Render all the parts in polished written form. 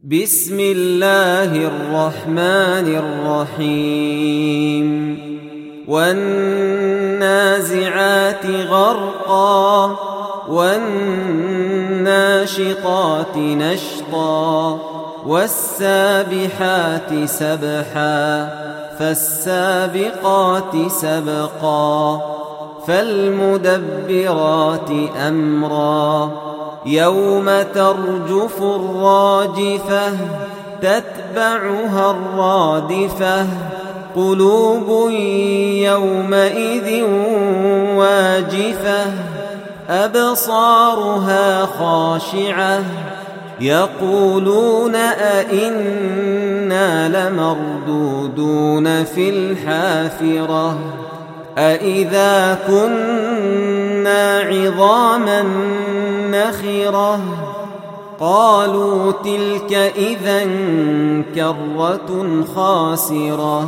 بسم الله الرحمن الرحيم والنازعات غرقا والناشطات نشطا والسابحات سبحا فالسابقات سبقا فالمدبرات أمرا يوم ترجف الراجفة تتبعها الرادفة قلوب يومئذ واجفة أبصارها خاشعة يقولون أئنا لمردودون في الحافرة أئذا كنا عظاما نخرة قالوا تلك إذا كرة خاسرة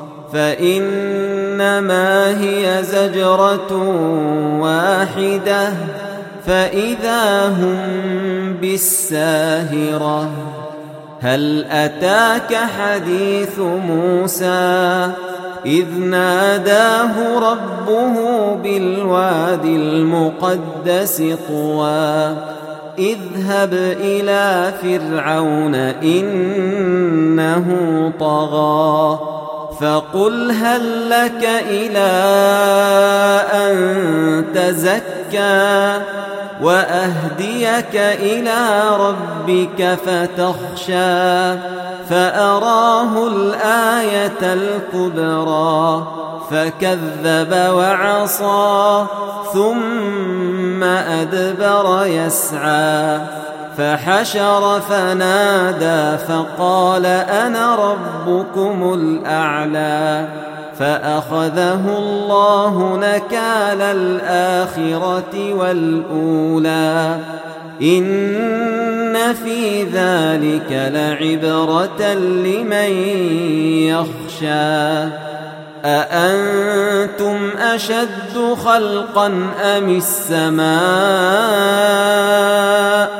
فإنما هي زجرة واحدة فإذا هم بالساهرة هل أتاك حديث موسى إذ ناداه ربه بالواد المقدس طوى اذهب إلى فرعون إنه طغى فقل هل لك إلى أن تزكى وأهديك إلى ربك فتخشى فأراه الآية الكبرى فكذب وعصى ثم أدبر يسعى فحشر فنادى فقال أنا ربكم الأعلى فأخذه الله نكال الآخرة والأولى إن في ذلك لعبرة لمن يخشى أأنتم أشد خلقا أم السماء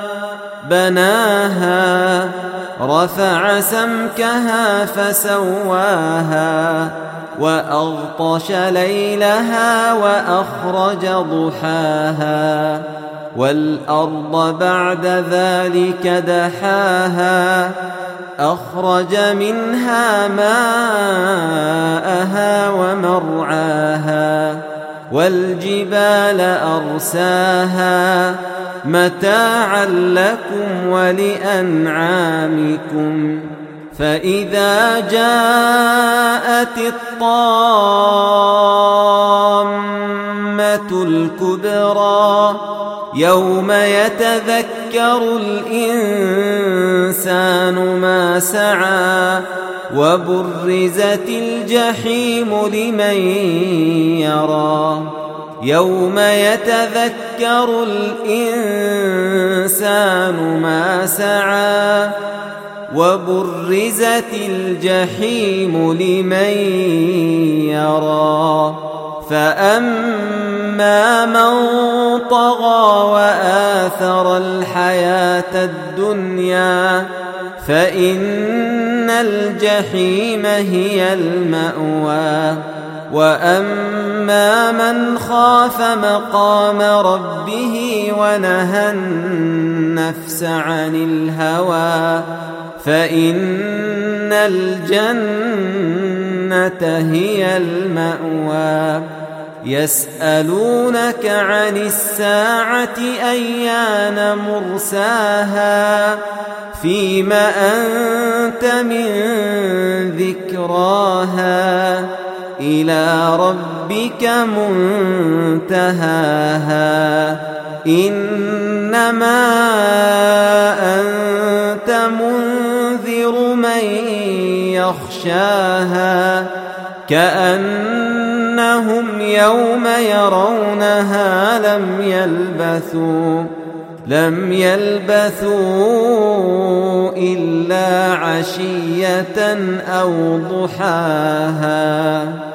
بناها رفع سمكها فسواها وأغطش ليلها وأخرج ضحاها والأرض بعد ذلك دحاها أخرج منها ماءها ومرعاها والجبال أرساها متاعا لكم ولأنعامكم فإذا جاءت الطامة الكبرى يوم يتذكر الإنسان ما سعى وبرزت الجحيم لمن يرى يوم يتذكر الإنسان ما سعى وبرزت الجحيم لمن يرى فأما من طغى وآثر الحياة الدنيا فإن الجحيم هي المأوى وأما من خاف مقام ربه ونهى النفس عن الهوى فإن الجنة هي المأوى يسألونك عن الساعة أيان مرساها فيم أنت من ذكراها إلى ربك منتهاها إنما أنت منذر من يخشاها كأنهم يوم يرونها لم يلبثوا إلا عشية أو ضحاها.